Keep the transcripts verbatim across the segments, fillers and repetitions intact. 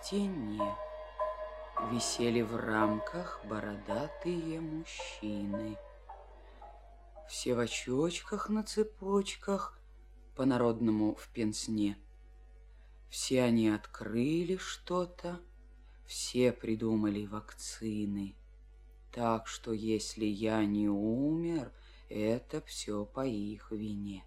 стене висели в рамках бородатые мужчины. Все в очочках на цепочках, по-народному в пенсне. Все они открыли что-то, все придумали вакцины. Так что если я не умер, это все по их вине.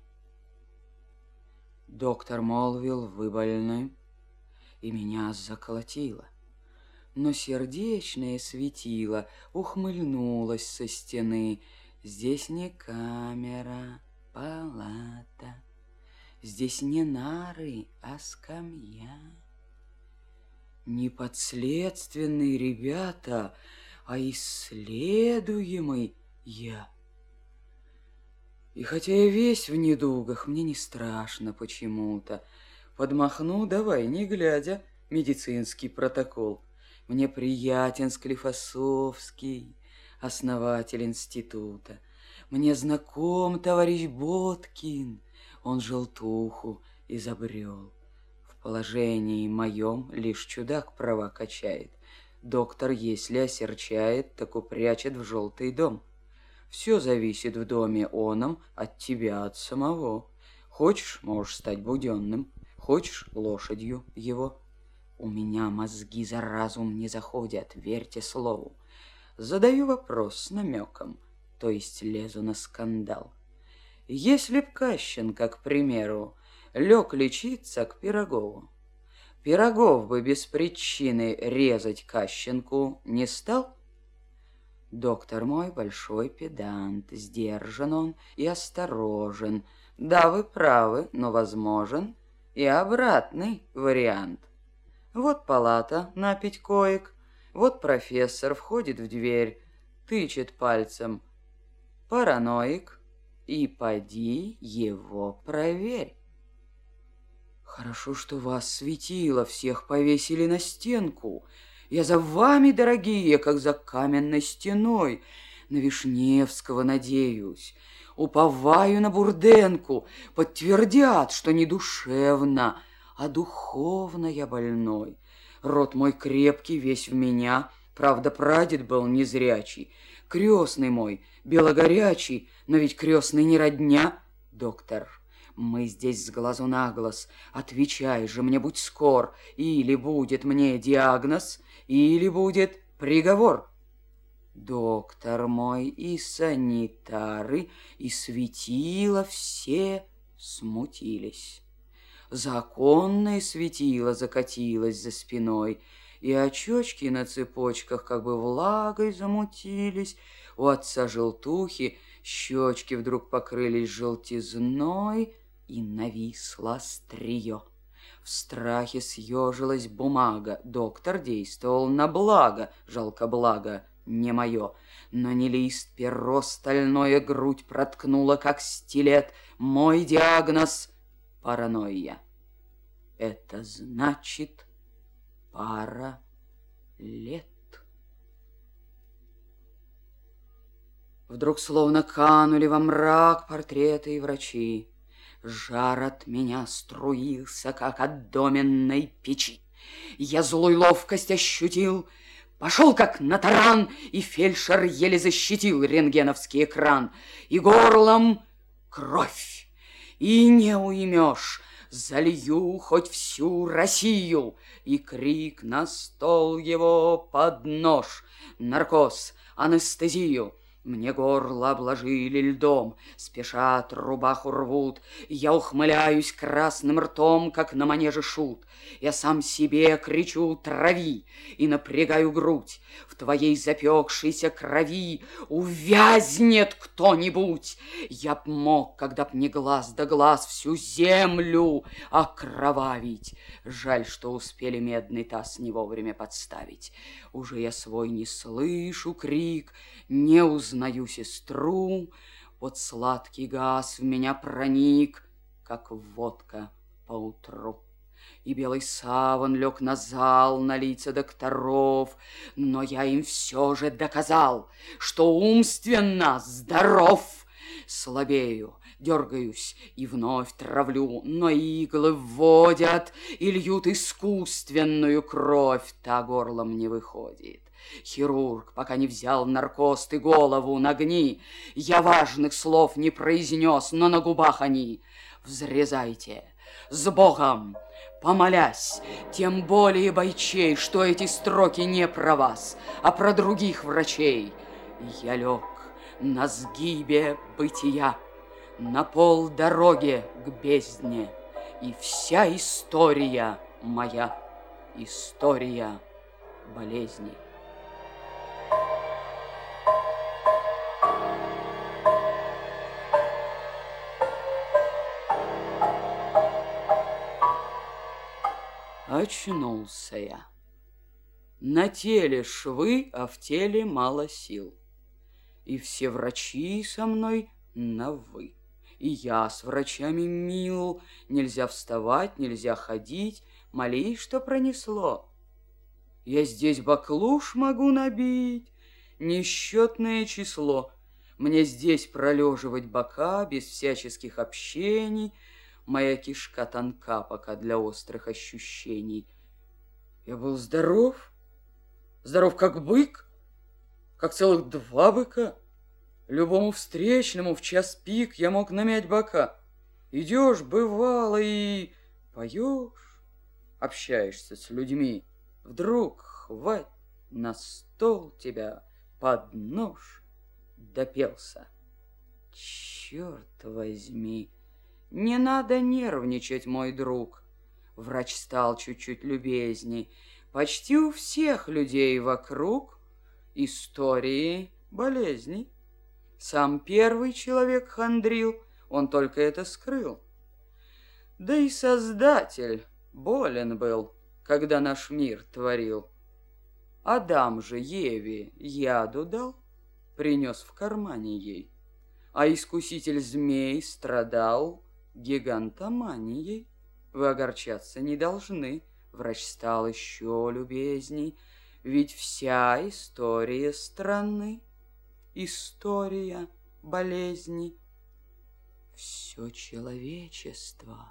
Доктор молвил: вы больны, и меня заколотило. Но сердечное светило ухмыльнулось со стены. Здесь не камера, палата, здесь не нары, а скамья. Не подследственный, ребята, а исследуемый я. И хотя я весь в недугах, мне не страшно почему-то. Подмахну, давай, не глядя, медицинский протокол. Мне приятен Склифосовский, основатель института. Мне знаком товарищ Боткин, он желтуху изобрел. В положении моем лишь чудак права качает. Доктор, если осерчает, так упрячет в желтый дом. Все зависит в доме оном от тебя, от самого. Хочешь, можешь стать буденным, хочешь, лошадью его. У меня мозги за разум не заходят, верьте слову. Задаю вопрос с намеком, то есть лезу на скандал. Если б Кащенко, к примеру, лег лечиться к Пирогову, Пирогов бы без причины резать Кащенку не стал? Доктор мой большой педант, сдержан он и осторожен. Да, вы правы, но возможен и обратный вариант. Вот палата на пять коек, вот профессор входит в дверь, тычет пальцем: параноик, и поди его проверь. Хорошо, что вас светило, всех повесили на стенку. Я за вами, дорогие, как за каменной стеной. На Вишневского надеюсь, уповаю на Бурденку. Подтвердят, что не душевно, а духовно я больной. Род мой крепкий, весь в меня. Правда, прадед был незрячий. Крестный мой, белогорячий, но ведь крестный не родня. Доктор, мы здесь с глазу на глаз. Отвечай же мне, будь скор. Или будет мне диагноз, или будет приговор. Доктор мой, и санитары, и светила все смутились. Законное светило закатилось за спиной, и очечки на цепочках как бы влагой замутились. У отца желтухи щечки вдруг покрылись желтизной, и нависло острие. В страхе съежилась бумага. Доктор действовал на благо, жалко благо не мое. Но не лист, перо стальное грудь проткнуло, как стилет. Мой диагноз — паранойя. Это значит пара лет. Вдруг словно канули во мрак портреты и врачи. Жар от меня струился, как от доменной печи. Я злую ловкость ощутил, пошел как на таран, и фельдшер еле защитил рентгеновский экран. И горлом кровь, и не уймешь, залью хоть всю Россию. И крик на стол его под нож. Наркоз, анестезию. Мне горло обложили льдом, спешат, рубаху рвут. Я ухмыляюсь красным ртом, как на манеже шут. Я сам себе кричу: трави, и напрягаю грудь. В твоей запекшейся крови увязнет кто-нибудь. Я б мог, когда б не глаз да глаз, всю землю окровавить. Жаль, что успели медный таз не вовремя подставить. Уже я свой не слышу крик, не узнаю сестру. Вот сладкий газ в меня проник, как водка поутру. И белый саван лег на зал, на лица докторов. Но я им все же доказал, что умственно здоров. Слабею, дергаюсь и вновь травлю, но иглы вводят и льют искусственную кровь, та горлом не выходит. Хирург, пока не взял наркоз, ты голову нагни. Я важных слов не произнес, но на губах они. Взрезайте, с Богом, помолясь, тем более бойчей, что эти строки не про вас, а про других врачей. Я лег на сгибе бытия, на полдороге к бездне, и вся история моя, история болезни. Очнулся я. На теле швы, а в теле мало сил. И все врачи со мной на «вы». И я с врачами мил. Нельзя вставать, нельзя ходить. Молись, что пронесло. Я здесь баклуш могу набить, несчетное число. Мне здесь пролеживать бока без всяческих общений. Моя кишка тонка пока для острых ощущений. Я был здоров, здоров как бык, как целых два быка. Любому встречному в час пик я мог намять бока. Идешь, бывало, и поешь, общаешься с людьми. Вдруг хвать на стол тебя под нож, допелся. Черт возьми! Не надо нервничать, мой друг. Врач стал чуть-чуть любезней. Почти у всех людей вокруг истории болезней. Сам первый человек хандрил, он только это скрыл. Да и Создатель болен был, когда наш мир творил. Адам же Еве яду дал, принес в кармане ей. А искуситель змей страдал гигантоманией. Вы огорчаться не должны, врач стал еще любезней, ведь вся история страны, история болезней. Все человечество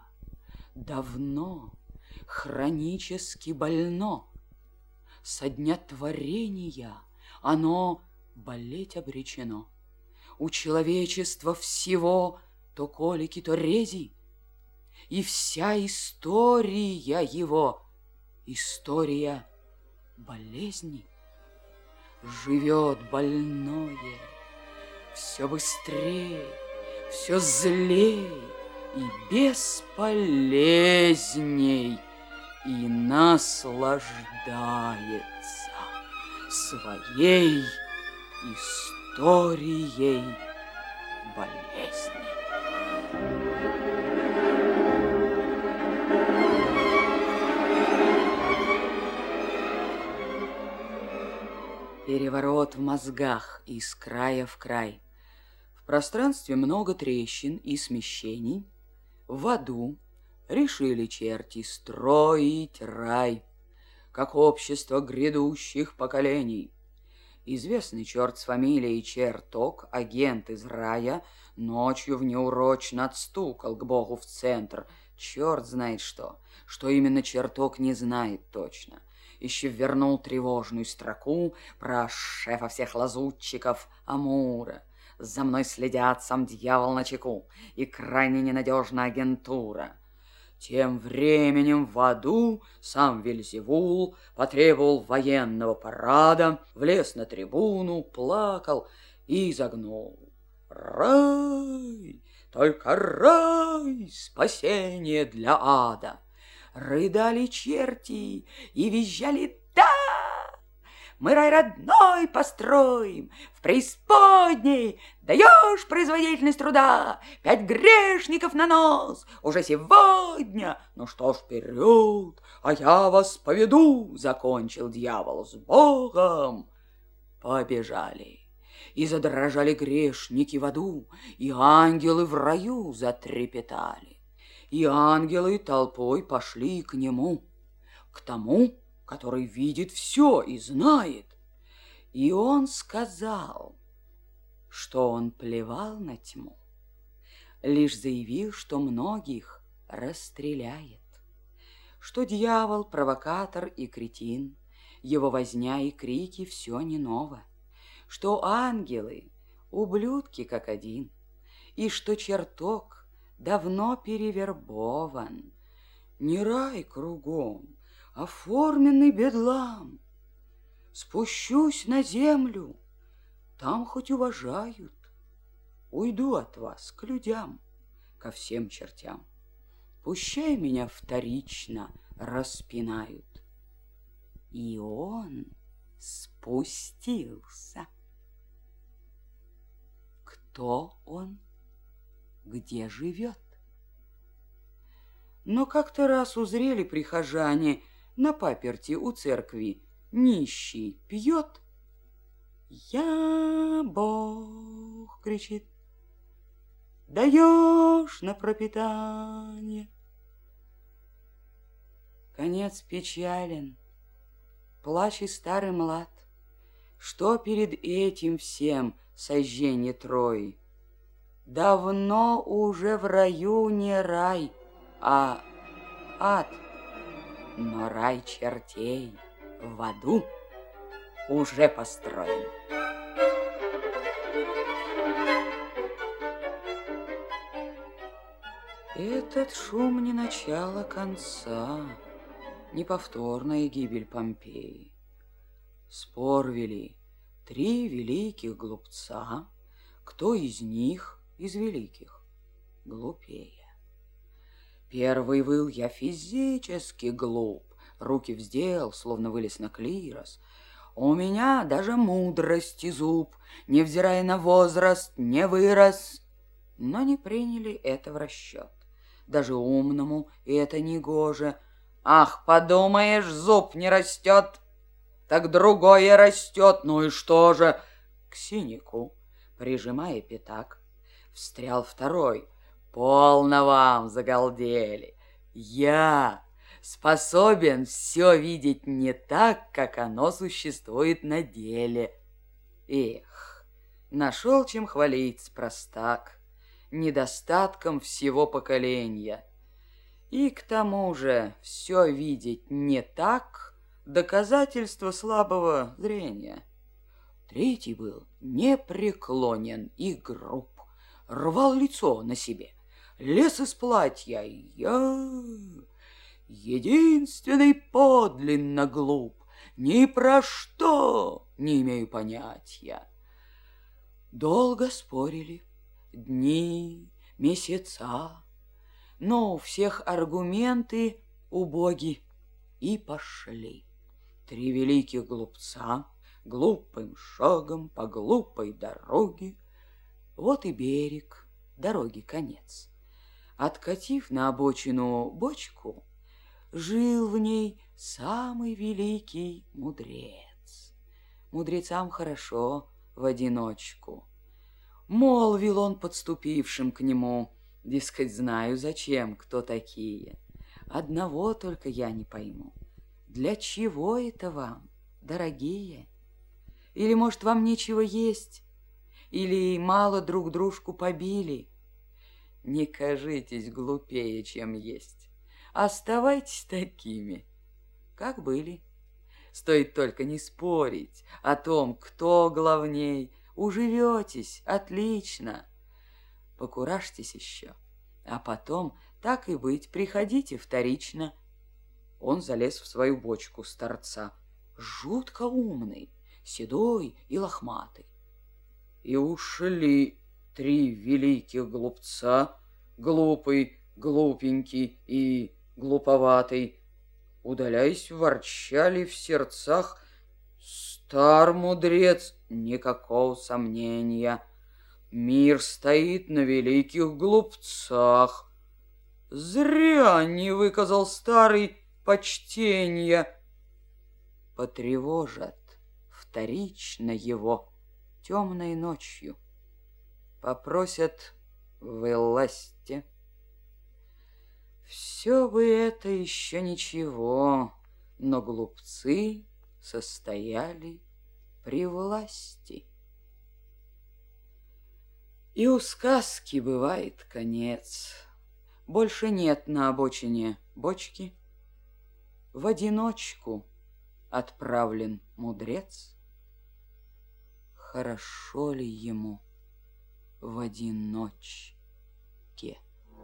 давно хронически больно. Со дня творения оно болеть обречено. У человечества всего то колики, то рези, и вся история его — история болезни. Живет больное все быстрее, все злей и бесполезней, и наслаждается своей историей болезни. Переворот в мозгах из края в край. В пространстве много трещин и смещений. В аду решили черти строить рай, как общество грядущих поколений. Известный черт с фамилией Черток, агент из рая, ночью внеурочно отстукал к Богу в центр. Черт знает что, что именно Черток не знает точно. Еще вернул тревожную строку про шефа всех лазутчиков Амура. За мной следят, сам дьявол начеку, и крайне ненадежная агентура. Тем временем в аду сам Вельзевул потребовал военного парада, влез на трибуну, плакал и загнул. Рай, только рай, спасение для ада. Рыдали черти и визжали «Да! Мы рай родной построим, в преисподней даешь производительность труда, пять грешников на нос уже сегодня. Ну что ж, вперед, а я вас поведу», — закончил дьявол. «С Богом!» Побежали. И задрожали грешники в аду, и ангелы в раю затрепетали. И ангелы толпой пошли к нему, к тому, который видит все и знает. И он сказал, что он плевал на тьму, лишь заявил, что многих расстреляет, что дьявол, провокатор и кретин, его возня и крики все не ново, что ангелы — ублюдки как один, и что чертог давно перевербован. Не рай кругом, оформленный бедлам. Спущусь на землю, там хоть уважают. Уйду от вас к людям, ко всем чертям. Пущай меня вторично распинают. И он спустился. Кто он? Где живет? Но как-то раз узрели прихожане на паперти у церкви: нищий пьет. «Я Бог!» — кричит. «Даешь на пропитание!» Конец печален, плач и старый млад. Что перед этим всем сожжение Трои? Давно уже в раю не рай, а ад. Но рай чертей в аду уже построен. Этот шум не начало конца, не повторная гибель Помпеи. Спор вели три великих глупца, кто из них, из великих, глупее. Первый выл: я физически глуп, руки вздел, словно вылез на клирос. У меня даже мудрости зуб, невзирая на возраст, не вырос. Но не приняли это в расчет. Даже умному это не гоже. Ах, подумаешь, зуб не растет, так другое растет. Ну и что же? К синяку, прижимая пятак, встрял второй. Полно вам, загалдели. Я способен все видеть не так, как оно существует на деле. Эх, нашел чем хвалить простак, недостатком всего поколения. И к тому же все видеть не так — доказательство слабого зрения. Третий был непреклонен и груб, рвал лицо на себе, лез из платья. Я единственный подлинно глуп, ни про что не имею понятия. Долго спорили, дни, месяца, но у всех аргументы убоги, и пошли три великих глупца глупым шагом по глупой дороге. Вот и берег, дороги конец. Откатив на обочину бочку, жил в ней самый великий мудрец. Мудрецам хорошо в одиночку. Молвил он подступившим к нему: дескать, знаю, зачем, кто такие. Одного только я не пойму: для чего это вам, дорогие? Или, может, вам нечего есть? Или мало друг дружку побили? Не кажитесь глупее, чем есть. Оставайтесь такими, как были. Стоит только не спорить о том, кто главней. Уживетесь отлично. Покуражьтесь еще, а потом, так и быть, приходите вторично. Он залез в свою бочку старца, жутко умный, седой и лохматый. И ушли три великих глупца, глупый, глупенький и глуповатый. Удаляясь, ворчали в сердцах: стар мудрец, никакого сомнения, мир стоит на великих глупцах. Зря не выказал старый почтения. Потревожат вторично его темной ночью, попросят власти. Все бы это еще ничего, но глупцы состояли при власти. И у сказки бывает конец. Больше нет на обочине бочки. В одиночку отправлен мудрец. Хорошо ли ему в одиночке?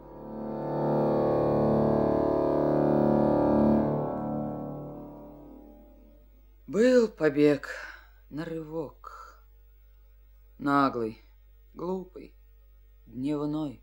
Был побег на рывок, наглый, глупый, дневной.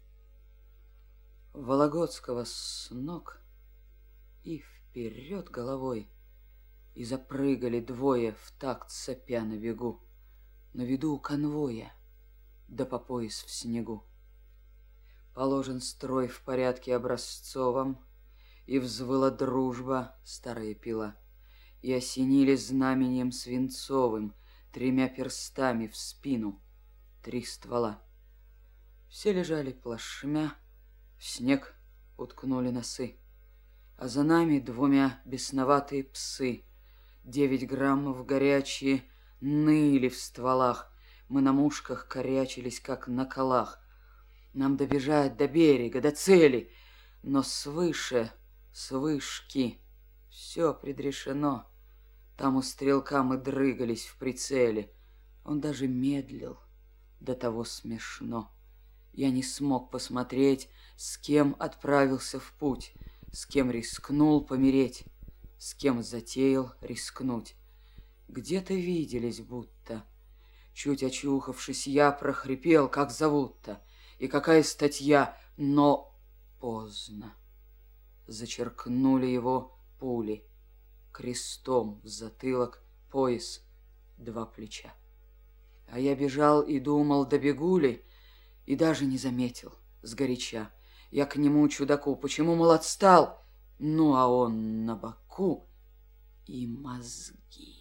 Вологодского с ног и вперед головой, и запрыгали двое в такт сопя на бегу, на виду у конвоя, да по пояс в снегу. Положен строй в порядке образцовом, и взвыла дружба старая пила, и осенили знаменем свинцовым тремя перстами в спину три ствола. Все лежали плашмя, в снег уткнули носы, а за нами двумя бесноватые псы. Девять граммов горячие ныли в стволах, мы на мушках корячились, как на колах. Нам добежать до берега, до цели, но свыше, с вышки, все предрешено. Там у стрелка мы дрыгались в прицеле. Он даже медлил, до того смешно. Я не смог посмотреть, с кем отправился в путь, с кем рискнул помереть, с кем затеял рискнуть. Где-то виделись будто. Чуть очухавшись, я прохрипел, как зовут-то, и какая статья, но поздно. Зачеркнули его пули, крестом в затылок, пояс, два плеча. А я бежал и думал, добегу ли, и даже не заметил сгоряча. Я к нему, чудаку, почему, мол, отстал? Ну, а он на боку и мозги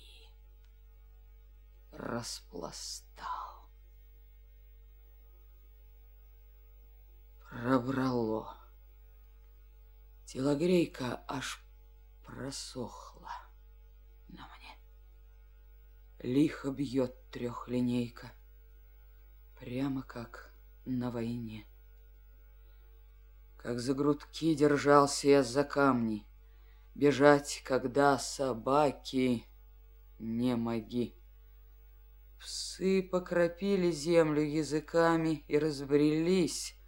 распластал. Пробрало. Телогрейка аж просохла на мне. Лихо бьет трехлинейка, прямо как на войне. Как за грудки держался я за камни, бежать, когда собаки не моги. Псы покропили землю языками и разбрелись,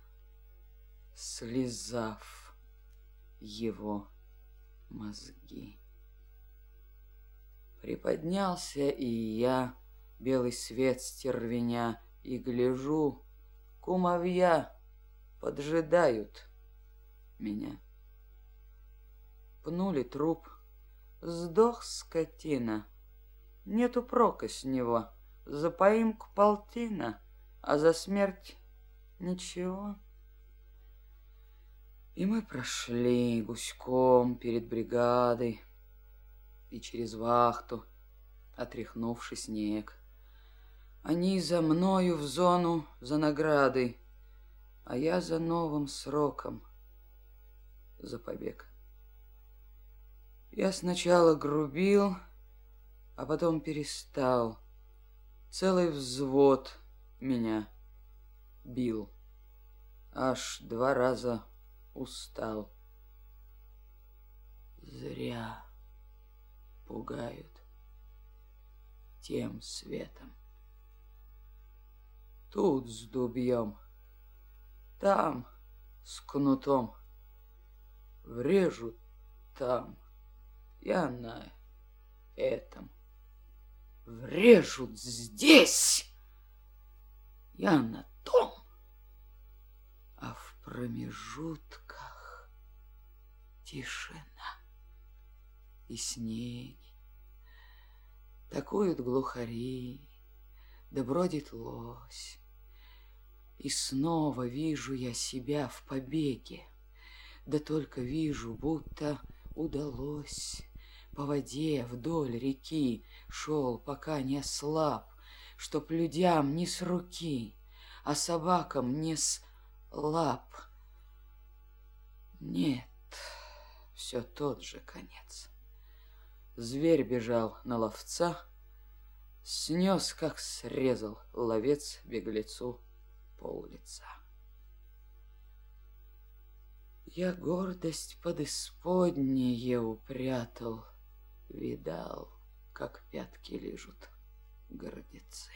слезав его мозги. Приподнялся и я, белый свет стервеня, и гляжу, кумовья поджидают меня. Пнули труп, сдох скотина, нету прока с него, за поимку полтина, а за смерть ничего. И мы прошли гуськом перед бригадой и через вахту, отряхнувший снег. Они за мною в зону за наградой, а я за новым сроком, за побег. Я сначала грубил, а потом перестал. Целый взвод меня бил. Аж два раза устал. Зря пугают тем светом. Тут с дубьем, там с кнутом, врежут там, я на этом. Врежут здесь, я на том, а в промежутках тишина и снег. Такуют глухари, да бродит лось. И снова вижу я себя в побеге, да только вижу, будто удалось. По воде вдоль реки шел, пока не ослаб, чтоб людям не с руки, а собакам не с лап. Нет, все тот же конец. Зверь бежал на ловца, снес, как срезал ловец беглецу пол-лица. Я гордость под исподнее упрятал, видал, как пятки лижут гордецы.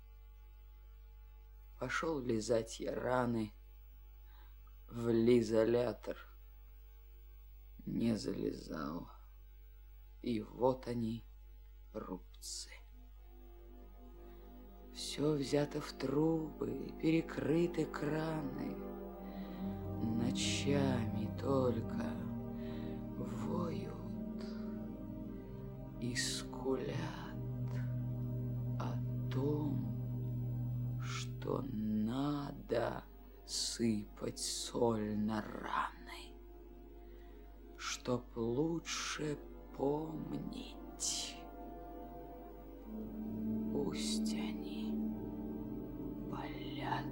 Пошел лизать я раны в лизолятор, не залезал, и вот они, рубцы. Все взято в трубы, перекрыты краны, ночами только воют и скулят о том, что надо сыпать соль на раны, чтоб лучше помнить. Пусть они болят.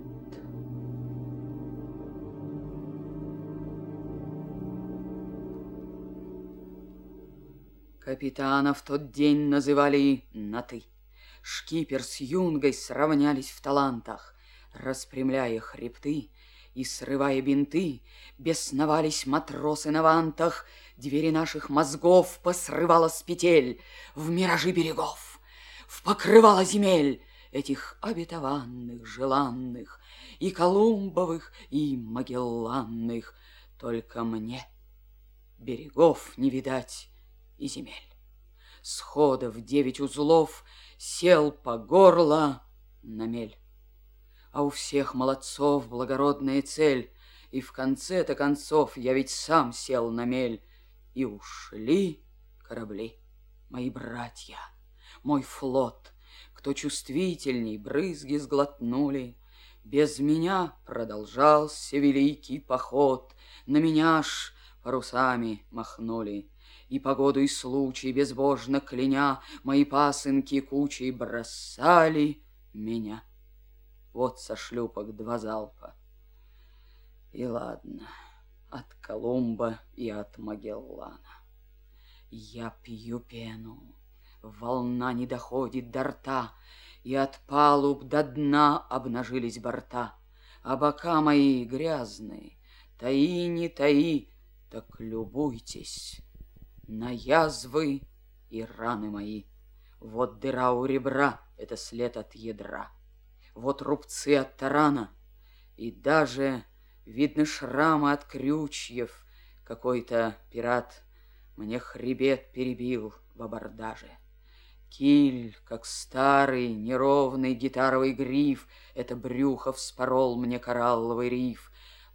Капитана в тот день называли на «ты». Шкипер с юнгой сравнялись в талантах. Распрямляя хребты и срывая бинты, бесновались матросы на вантах. Двери наших мозгов посрывала с петель в миражи берегов, в покрывало земель этих обетованных, желанных, и Колумбовых, и Магелланных. Только мне берегов не видать и земель. Сходов девять узлов сел по горло на мель. А у всех молодцов благородная цель, и в конце-то концов я ведь сам сел на мель. И ушли корабли, мои братья, мой флот. Кто чувствительней, брызги сглотнули. Без меня продолжался великий поход. На меня ж парусами махнули. И погоду, и случай, безбожно кляня, мои пасынки кучей бросали меня. Вот со шлюпок два залпа. И ладно, от Колумба и от Магеллана. Я пью пену, волна не доходит до рта, и от палуб до дна обнажились борта. А бока мои грязные, таи не таи, так любуйтесь на язвы и раны мои. Вот дыра у ребра, это след от ядра. Вот рубцы от тарана, и даже видны шрамы от крючьев. Какой-то пират мне хребет перебил в абордаже. Киль, как старый неровный гитаровый гриф, это брюхо вспорол мне коралловый риф.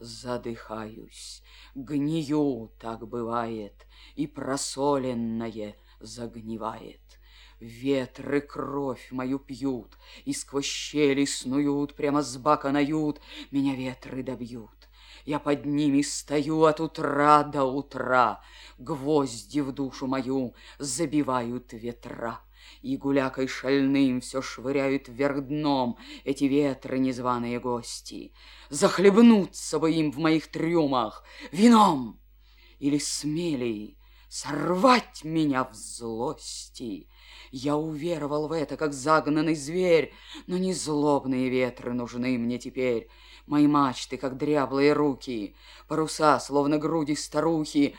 Задыхаюсь, гнию, так бывает, и просоленное загнивает. Ветры кровь мою пьют, и сквозь щели снуют, прямо с бака нают, меня ветры добьют. Я под ними стою от утра до утра, гвозди в душу мою забивают ветра. И гулякой шальным все швыряют вверх дном эти ветры, незваные гости. Захлебнуться бы им в моих трюмах вином, или смелей сорвать меня в злости. Я уверовал в это, как загнанный зверь, но не злобные ветры нужны мне теперь. Мои мачты, как дряблые руки, паруса, словно груди старухи.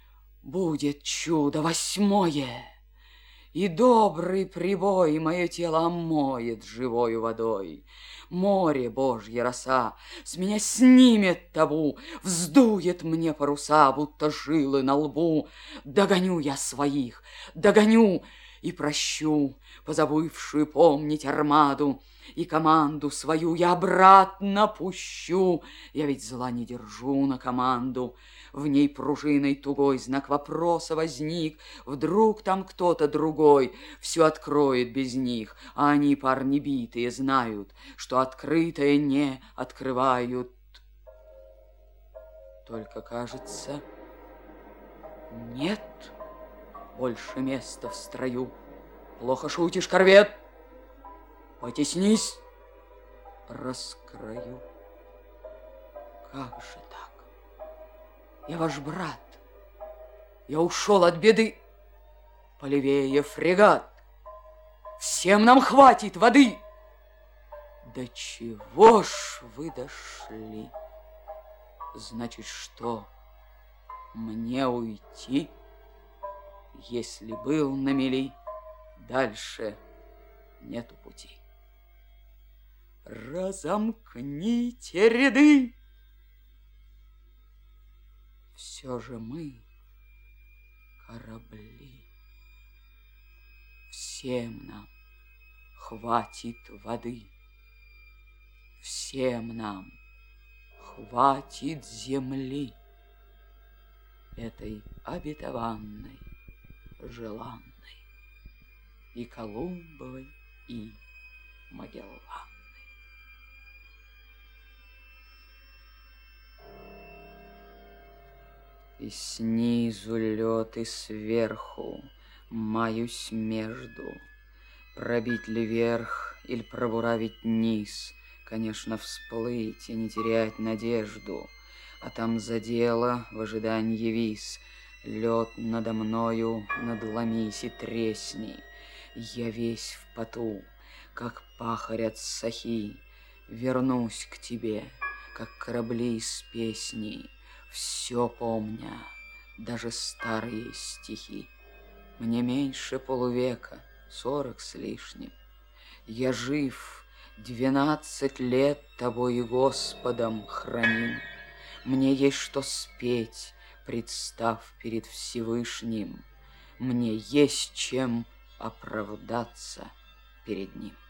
Будет чудо восьмое, и добрый прибой мое тело омоет живою водой. Море, Божья роса, с меня снимет табу, вздует мне паруса, будто жилы на лбу. Догоню я своих, догоню и прощу позабывшую помнить армаду, и команду свою я обратно пущу. Я ведь зла не держу на команду. В ней пружиной тугой знак вопроса возник. Вдруг там кто-то другой все откроет без них, а они, парни битые, знают, что открытое не открывают. Только, кажется, нет больше места в строю. Плохо шутишь, корвет? Потеснись, раскрою. Как же так? Я ваш брат. Я ушел от беды. Полевее фрегат. Всем нам хватит воды. До чего ж вы дошли? Значит, что, мне уйти? Если был на мели, дальше нету пути. Разомкните ряды! Все же мы корабли. Всем нам хватит воды. Всем нам хватит земли, этой обетованной, желанной, и Колумбовой, и Магеллановой. И снизу лед, и сверху маюсь между. Пробить ли верх, или пробуравить низ? Конечно, всплыть и не терять надежду. А там за дело в ожидании вис. Лед надо мною надломись и тресни. Я весь в поту, как пахарь от сахи. Вернусь к тебе, как корабли из песни, все помня, даже старые стихи. Мне меньше полувека, сорок с лишним. Я жив, двенадцать лет тобой Господом храним. Мне есть что спеть, представ перед Всевышним. Мне есть чем оправдаться перед ним.